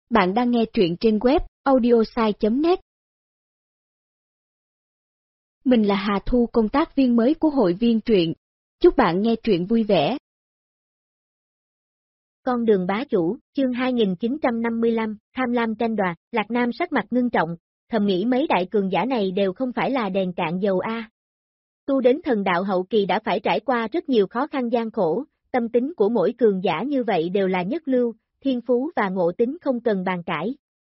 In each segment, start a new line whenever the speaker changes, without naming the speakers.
Bạn đang nghe truyện trên web audiosai.net. Mình là Hà Thu, công tác viên mới của hội viên truyện. Chúc bạn nghe truyện vui vẻ.
Con đường bá chủ, chương 2955, tham lam tranh đoạt. Lạc Nam sắc mặt ngưng trọng, thầm nghĩ mấy đại cường giả này đều không phải là đèn cạn dầu a. Tu đến thần đạo hậu kỳ đã phải trải qua rất nhiều khó khăn gian khổ, tâm tính của mỗi cường giả như vậy đều là nhất lưu, thiên phú và ngộ tính không cần bàn cãi.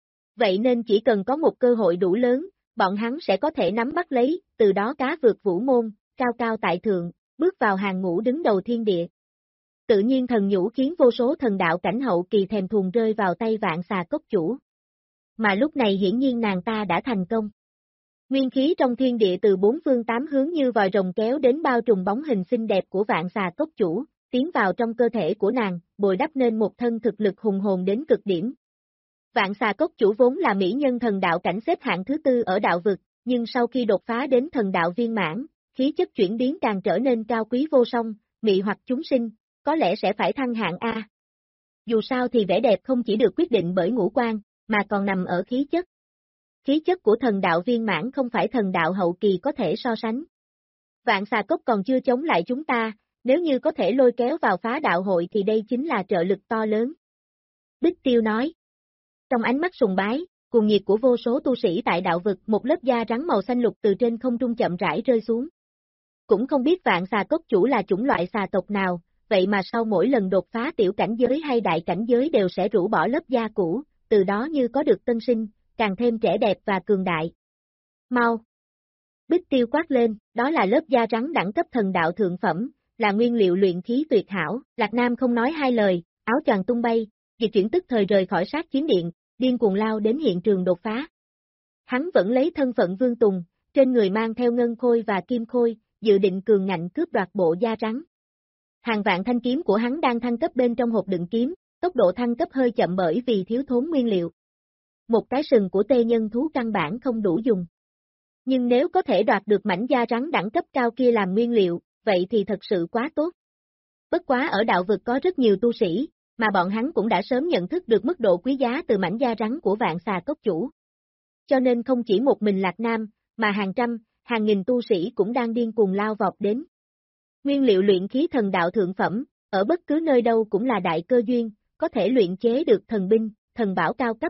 Vậy nên chỉ cần có một cơ hội đủ lớn, bọn hắn sẽ có thể nắm bắt lấy, từ đó cá vượt vũ môn, cao cao tại thượng, bước vào hàng ngũ đứng đầu thiên địa. Tự nhiên thần nhũ khiến vô số thần đạo cảnh hậu kỳ thèm thuồng rơi vào tay Vạn Xà Cốc Chủ. Mà lúc này hiển nhiên nàng ta đã thành công. Nguyên khí trong thiên địa từ bốn phương tám hướng như vòi rồng kéo đến bao trùm bóng hình xinh đẹp của Vạn Xà Cốc Chủ, tiến vào trong cơ thể của nàng, bồi đắp nên một thân thực lực hùng hồn đến cực điểm. Vạn Xà Cốc Chủ vốn là mỹ nhân thần đạo cảnh xếp hạng thứ tư ở đạo vực, nhưng sau khi đột phá đến thần đạo viên mãn, khí chất chuyển biến càng trở nên cao quý vô song, mị hoặc chúng sinh, có lẽ sẽ phải thăng hạng A. Dù sao thì vẻ đẹp không chỉ được quyết định bởi ngũ quan, mà còn nằm ở khí chất. Khí chất của thần đạo viên mãn không phải thần đạo hậu kỳ có thể so sánh. Vạn Xà Cốc còn chưa chống lại chúng ta, nếu như có thể lôi kéo vào phá đạo hội thì đây chính là trợ lực to lớn. Bích Tiêu nói. Trong ánh mắt sùng bái, cuồng nhiệt của vô số tu sĩ tại đạo vực, một lớp da rắn màu xanh lục từ trên không trung chậm rãi rơi xuống. Cũng không biết Vạn Xà Cốc Chủ là chủng loại xà tộc nào, vậy mà sau mỗi lần đột phá tiểu cảnh giới hay đại cảnh giới đều sẽ rũ bỏ lớp da cũ, từ đó như có được tân sinh, càng thêm trẻ đẹp và cường đại. Mau! Bích Tiêu quát lên, đó là lớp da rắn đẳng cấp thần đạo thượng phẩm, là nguyên liệu luyện khí tuyệt hảo. Lạc Nam không nói hai lời, áo choàng tung bay, dịch chuyển tức thời rời khỏi sát chiến điện, điên cuồng lao đến hiện trường đột phá. Hắn vẫn lấy thân phận Vương Tùng, trên người mang theo ngân khôi và kim khôi, dự định cường ngạnh cướp đoạt bộ da rắn. Hàng vạn thanh kiếm của hắn đang thăng cấp bên trong hộp đựng kiếm, tốc độ thăng cấp hơi chậm bởi vì thiếu thốn nguyên liệu. Một cái sừng của tê nhân thú căn bản không đủ dùng. Nhưng nếu có thể đoạt được mảnh da rắn đẳng cấp cao kia làm nguyên liệu, vậy thì thật sự quá tốt. Bất quá ở đạo vực có rất nhiều tu sĩ, mà bọn hắn cũng đã sớm nhận thức được mức độ quý giá từ mảnh da rắn của Vạn Xà Cốc Chủ. Cho nên không chỉ một mình Lạc Nam, mà hàng trăm, hàng nghìn tu sĩ cũng đang điên cuồng lao vọt đến. Nguyên liệu luyện khí thần đạo thượng phẩm, ở bất cứ nơi đâu cũng là đại cơ duyên, có thể luyện chế được thần binh, thần bảo cao cấp.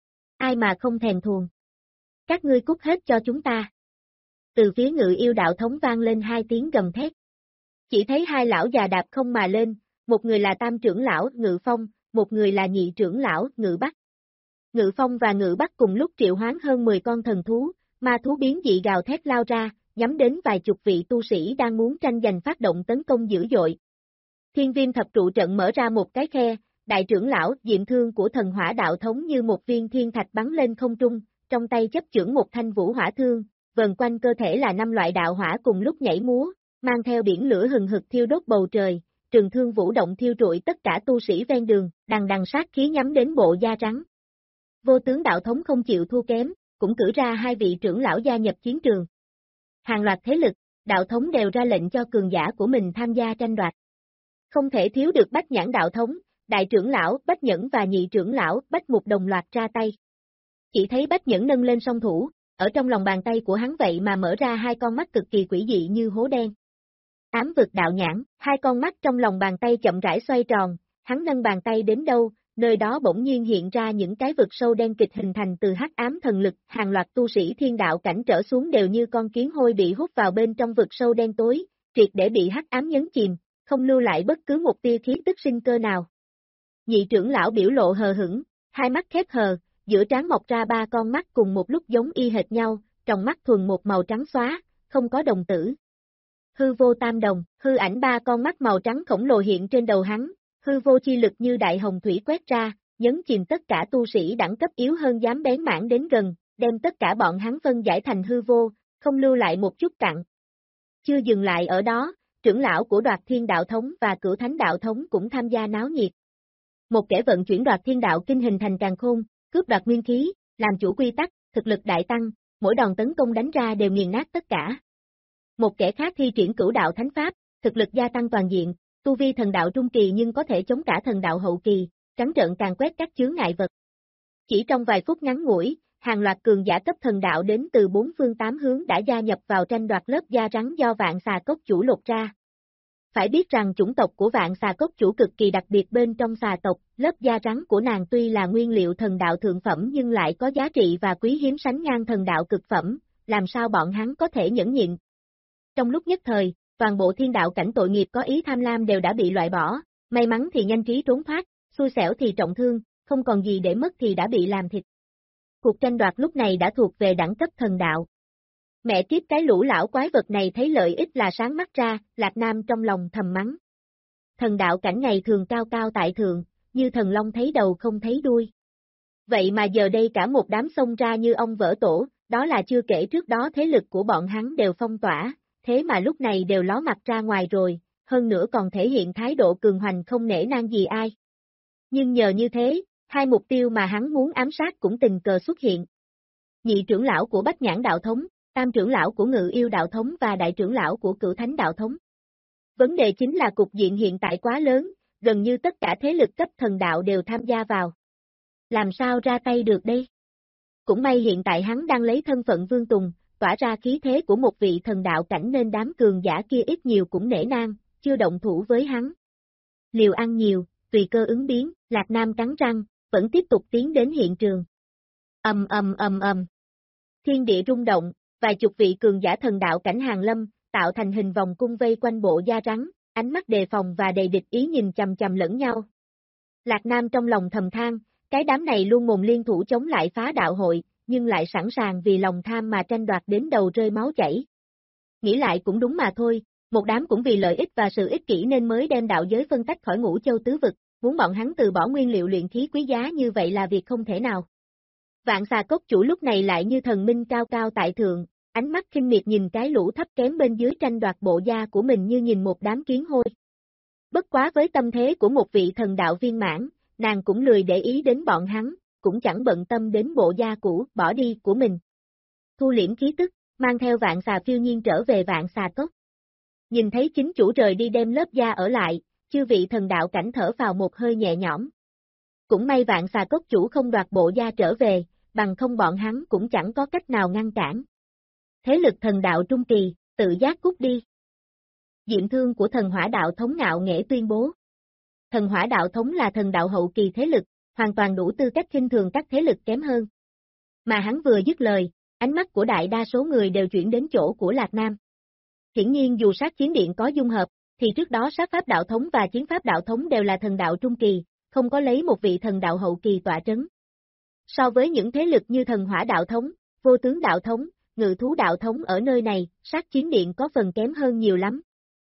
Ai mà không thèm thuồng. Các ngươi cút hết cho chúng ta. Từ phía Ngự Yêu đạo thống vang lên hai tiếng gầm thét. Chỉ thấy hai lão già đạp không mà lên, một người là tam trưởng lão Ngự Phong, một người là nhị trưởng lão Ngự Bắc. Ngự Phong và Ngự Bắc cùng lúc triệu hoán hơn 10 con thần thú, ma thú biến dị gào thét lao ra, nhắm đến vài chục vị tu sĩ đang muốn tranh giành phát động tấn công dữ dội. Thiên Viêm thập trụ trận mở ra một cái khe, đại trưởng lão Diệm Thương của thần hỏa đạo thống như một viên thiên thạch bắn lên không trung, trong tay chấp chưởng một thanh vũ hỏa thương, vần quanh cơ thể là 5 loại đạo hỏa cùng lúc nhảy múa, mang theo biển lửa hừng hực thiêu đốt bầu trời, trường thương vũ động thiêu trụi tất cả tu sĩ ven đường, đằng đằng sát khí nhắm đến bộ da trắng. Vô tướng đạo thống không chịu thua kém, cũng cử ra hai vị trưởng lão gia nhập chiến trường. Hàng loạt thế lực, đạo thống đều ra lệnh cho cường giả của mình tham gia tranh đoạt. Không thể thiếu được Bách Nhãn đạo thống, đại trưởng lão Bách Nhẫn và nhị trưởng lão Bách Mục đồng loạt ra tay. Chỉ thấy Bách Nhẫn nâng lên song thủ, ở trong lòng bàn tay của hắn vậy mà mở ra hai con mắt cực kỳ quỷ dị như hố đen. Ám vực đạo nhãn, hai con mắt trong lòng bàn tay chậm rãi xoay tròn, hắn nâng bàn tay đến đâu, nơi đó bỗng nhiên hiện ra những cái vực sâu đen kịch hình thành từ hắc ám thần lực, hàng loạt tu sĩ thiên đạo cảnh trở xuống đều như con kiến hôi bị hút vào bên trong vực sâu đen tối, triệt để bị hắc ám nhấn chìm, không lưu lại bất cứ một tia khí tức sinh cơ nào. Nhị trưởng lão biểu lộ hờ hững, hai mắt khép hờ, giữa trán mọc ra ba con mắt cùng một lúc giống y hệt nhau, trong mắt thuần một màu trắng xóa, không có đồng tử. Hư vô tam đồng, hư ảnh ba con mắt màu trắng khổng lồ hiện trên đầu hắn, hư vô chi lực như đại hồng thủy quét ra, nhấn chìm tất cả tu sĩ đẳng cấp yếu hơn dám bén mảng đến gần, đem tất cả bọn hắn phân giải thành hư vô, không lưu lại một chút cặn. Chưa dừng lại ở đó, trưởng lão của Đoạt Thiên đạo thống và Cửu Thánh đạo thống cũng tham gia náo nhiệt. Một kẻ vận chuyển Đoạt Thiên đạo kinh hình thành càn khôn, cướp đoạt nguyên khí, làm chủ quy tắc, thực lực đại tăng, mỗi đòn tấn công đánh ra đều nghiền nát tất cả. Một kẻ khác thi triển Cửu đạo thánh pháp, thực lực gia tăng toàn diện, tu vi thần đạo trung kỳ nhưng có thể chống cả thần đạo hậu kỳ, trắng trợn càn quét các chướng ngại vật. Chỉ trong vài phút ngắn ngủi, hàng loạt cường giả cấp thần đạo đến từ bốn phương tám hướng đã gia nhập vào tranh đoạt lớp da rắn do Vạn Xà Cốc Chủ lột ra. Phải biết rằng chủng tộc của Vạn Xà Cốc Chủ cực kỳ đặc biệt bên trong xà tộc, lớp da rắn của nàng tuy là nguyên liệu thần đạo thượng phẩm nhưng lại có giá trị và quý hiếm sánh ngang thần đạo cực phẩm, làm sao bọn hắn có thể nhẫn nhịn. Trong lúc nhất thời, toàn bộ thiên đạo cảnh tội nghiệp có ý tham lam đều đã bị loại bỏ, may mắn thì nhanh trí trốn thoát, xui xẻo thì trọng thương, không còn gì để mất thì đã bị làm thịt. Cuộc tranh đoạt lúc này đã thuộc về đẳng cấp thần đạo. Mẹ kiếp cái lũ lão quái vật này thấy lợi ích là sáng mắt ra, Lạc Nam trong lòng thầm mắng. Thần đạo cảnh ngày thường cao cao tại thượng, như thần long thấy đầu không thấy đuôi. Vậy mà giờ đây cả một đám xông ra như ông vỡ tổ, đó là chưa kể trước đó thế lực của bọn hắn đều phong tỏa, thế mà lúc này đều ló mặt ra ngoài rồi, hơn nữa còn thể hiện thái độ cường hoành không nể nang gì ai. Nhưng nhờ như thế, hai mục tiêu mà hắn muốn ám sát cũng tình cờ xuất hiện. Nhị trưởng lão của Bách Nhãn Đạo Thống, tam trưởng lão của Ngự Yêu Đạo Thống và đại trưởng lão của Cửu Thánh Đạo Thống. Vấn đề chính là cục diện hiện tại quá lớn, gần như tất cả thế lực cấp thần đạo đều tham gia vào. Làm sao ra tay được đây? Cũng may hiện tại hắn đang lấy thân phận Vương Tùng, tỏa ra khí thế của một vị thần đạo cảnh nên đám cường giả kia ít nhiều cũng nể nang, chưa động thủ với hắn. Liều ăn nhiều, tùy cơ ứng biến, Lạc Nam cắn răng, vẫn tiếp tục tiến đến hiện trường. Ầm. Thiên địa rung động, vài chục vị cường giả thần đạo cảnh hàng lâm, tạo thành hình vòng cung vây quanh bộ da rắn, ánh mắt đề phòng và đầy địch ý nhìn chằm chằm lẫn nhau. Lạc Nam trong lòng thầm than, cái đám này luôn mồm liên thủ chống lại phá đạo hội, nhưng lại sẵn sàng vì lòng tham mà tranh đoạt đến đầu rơi máu chảy. Nghĩ lại cũng đúng mà thôi, một đám cũng vì lợi ích và sự ích kỷ nên mới đem đạo giới phân tách khỏi ngũ châu tứ vực, muốn bọn hắn từ bỏ nguyên liệu luyện khí quý giá như vậy là việc không thể nào. Vạn Xà Cốc Chủ lúc này lại như thần minh cao cao tại thượng, ánh mắt khinh miệt nhìn cái lũ thấp kém bên dưới tranh đoạt bộ da của mình như nhìn một đám kiến hôi. Bất quá với tâm thế của một vị thần đạo viên mãn, nàng cũng lười để ý đến bọn hắn, cũng chẳng bận tâm đến bộ da cũ, bỏ đi của mình. Thu liễm khí tức, mang theo Vạn Xà phiêu nhiên trở về Vạn Xà Cốc. Nhìn thấy chính chủ rời đi đem lớp da ở lại, chư vị thần đạo cảnh thở vào một hơi nhẹ nhõm. Cũng may Vạn Xà Cốc Chủ không đoạt bộ da trở về, bằng không bọn hắn cũng chẳng có cách nào ngăn cản. Thế lực thần đạo trung kỳ, tự giác cút đi. Diệm Thương của thần hỏa đạo thống ngạo nghễ tuyên bố. Thần hỏa đạo thống là thần đạo hậu kỳ thế lực, hoàn toàn đủ tư cách khinh thường các thế lực kém hơn. Mà hắn vừa dứt lời, ánh mắt của đại đa số người đều chuyển đến chỗ của Lạc Nam. Hiển nhiên dù sát chiến điện có dung hợp, thì trước đó sát pháp đạo thống và chiến pháp đạo thống đều là thần đạo trung kỳ, không có lấy một vị thần đạo hậu kỳ tọa trấn. So với những thế lực như thần hỏa đạo thống, vô tướng đạo thống, ngự thú đạo thống ở nơi này, sát chiến điện có phần kém hơn nhiều lắm.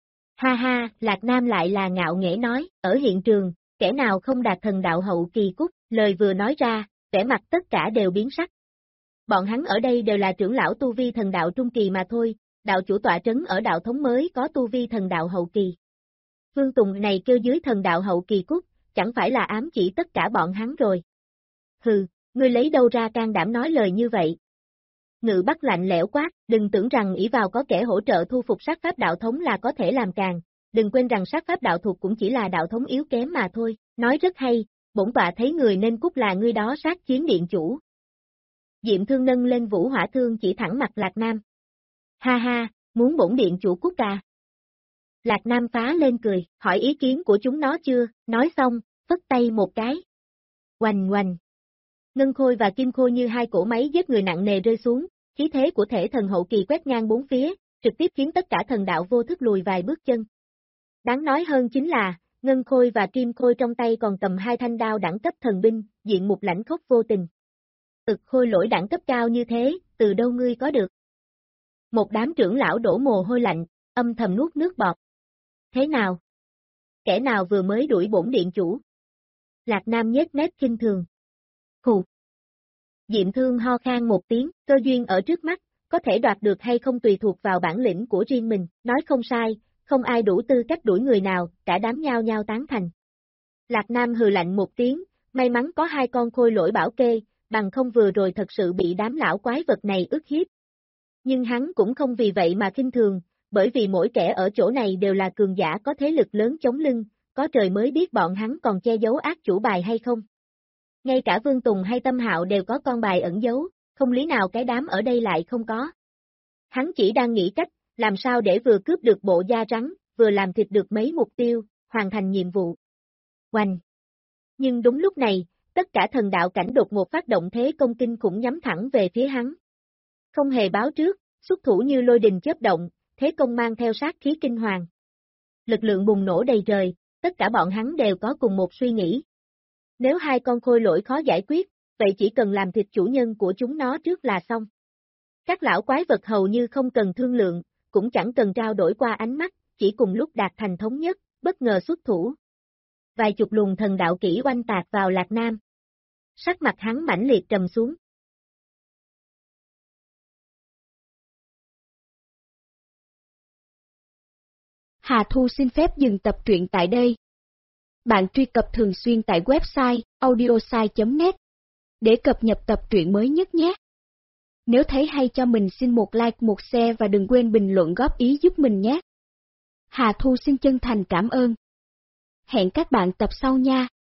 Ha ha, Lạc Nam lại là ngạo nghễ nói, ở hiện trường, kẻ nào không đạt thần đạo hậu kỳ cút, lời vừa nói ra, vẻ mặt tất cả đều biến sắc. Bọn hắn ở đây đều là trưởng lão tu vi thần đạo trung kỳ mà thôi, đạo chủ tọa trấn ở đạo thống mới có tu vi thần đạo hậu kỳ. Vương Tùng này kêu dưới thần đạo hậu kỳ cút, chẳng phải là ám chỉ tất cả bọn hắn rồi. Hừ, ngươi lấy đâu ra can đảm nói lời như vậy? Ngự Bắc lạnh lẽo quát, đừng tưởng rằng ỷ vào có kẻ hỗ trợ thu phục sát pháp đạo thống là có thể làm càng, đừng quên rằng sát pháp đạo thuộc cũng chỉ là đạo thống yếu kém mà thôi, nói rất hay, bổn tọa thấy người nên cút là ngươi đó sát chiến điện chủ. Diệm Thương nâng lên vũ hỏa thương chỉ thẳng mặt Lạc Nam. Ha ha, muốn bổn điện chủ cút à? Lạc Nam phá lên cười, hỏi ý kiến của chúng nó chưa, nói xong, phất tay một cái. Oanh oanh. Ngân khôi và kim khôi như hai cỗ máy giết người nặng nề rơi xuống, khí thế của thể thần hậu kỳ quét ngang bốn phía, trực tiếp khiến tất cả thần đạo vô thức lùi vài bước chân. Đáng nói hơn chính là, ngân khôi và kim khôi trong tay còn cầm hai thanh đao đẳng cấp thần binh, diện mục lãnh khốc vô tình. Khôi lỗi đẳng cấp cao như thế, từ đâu ngươi có được? Một đám trưởng lão đổ mồ hôi lạnh, âm thầm nuốt nước bọt. Thế nào? Kẻ nào vừa mới đuổi bổn điện chủ? Lạc Nam nhếch mép khinh thường. Hù. Diệm Thương ho khan một tiếng, cơ duyên ở trước mắt, có thể đoạt được hay không tùy thuộc vào bản lĩnh của riêng mình, nói không sai, không ai đủ tư cách đuổi người nào, cả đám nhao nhao tán thành. Lạc Nam hừ lạnh một tiếng, may mắn có hai con khôi lỗi bảo kê, bằng không vừa rồi thật sự bị đám lão quái vật này ức hiếp. Nhưng hắn cũng không vì vậy mà khinh thường, bởi vì mỗi kẻ ở chỗ này đều là cường giả có thế lực lớn chống lưng, có trời mới biết bọn hắn còn che giấu ác chủ bài hay không. Ngay cả Vương Tùng hay Tâm Hạo đều có con bài ẩn giấu, không lý nào cái đám ở đây lại không có. Hắn chỉ đang nghĩ cách, làm sao để vừa cướp được bộ da rắn, vừa làm thịt được mấy mục tiêu, hoàn thành nhiệm vụ. Oanh! Nhưng đúng lúc này, tất cả thần đạo cảnh đột ngột phát động thế công kinh khủng nhắm thẳng về phía hắn. Không hề báo trước, xuất thủ như lôi đình chớp động, thế công mang theo sát khí kinh hoàng. Lực lượng bùng nổ đầy trời, tất cả bọn hắn đều có cùng một suy nghĩ. Nếu hai con khôi lỗi khó giải quyết, vậy chỉ cần làm thịt chủ nhân của chúng nó trước là xong. Các lão quái vật hầu như không cần thương lượng, cũng chẳng cần trao đổi qua ánh mắt, chỉ cùng lúc đạt thành thống nhất, bất ngờ xuất thủ. Vài chục luồng thần đạo kỹ oanh tạc vào Lạc Nam. Sắc mặt hắn mãnh liệt trầm xuống.
Hà Thu xin phép dừng tập truyện tại đây. Bạn truy cập thường xuyên tại website audiosai.net để cập nhật tập truyện mới nhất nhé. Nếu thấy hay cho mình xin một like, một share và đừng quên bình luận góp ý giúp mình nhé. Hà Thu xin chân thành cảm ơn. Hẹn các bạn tập sau nha.